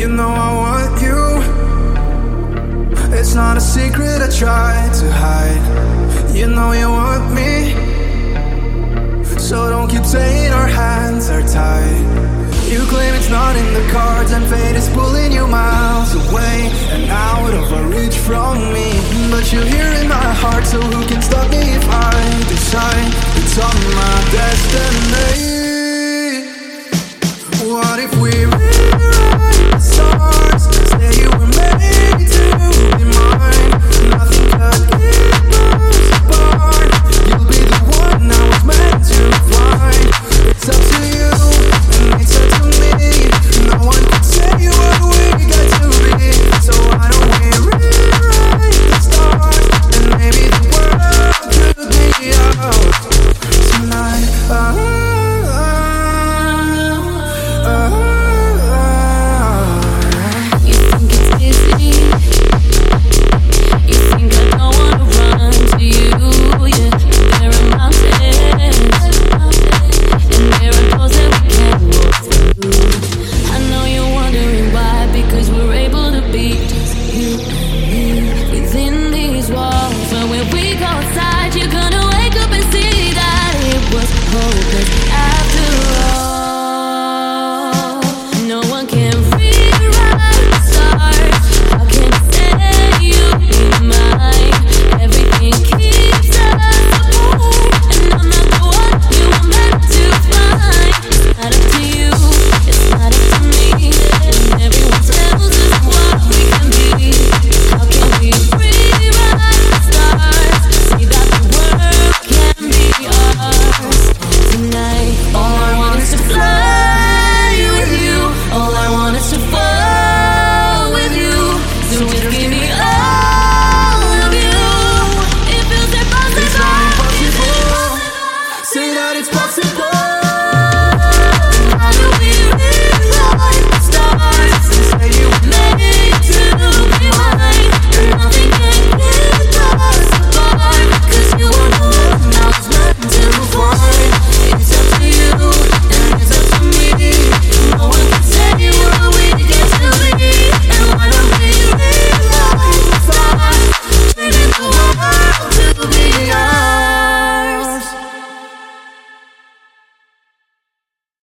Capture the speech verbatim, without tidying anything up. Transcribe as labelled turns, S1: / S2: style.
S1: You know I want you. It's not a secret I try to hide. You know you want me, so don't keep saying our hands are tied. You claim it's not in the cards, and fate is pulling you miles away and out of reach from me. But you're here in my heart, so who can stop me if I decide it's on my destiny? What if we rewrite the stars? Say you were made to be mine. Nothing could keep us apart. You'll be the one I was meant to find. It's up to you, and it's up to me. No one can say what we got to be. So why don't we rewrite the stars? And maybe the world could be ours tonight. uh, it's possible.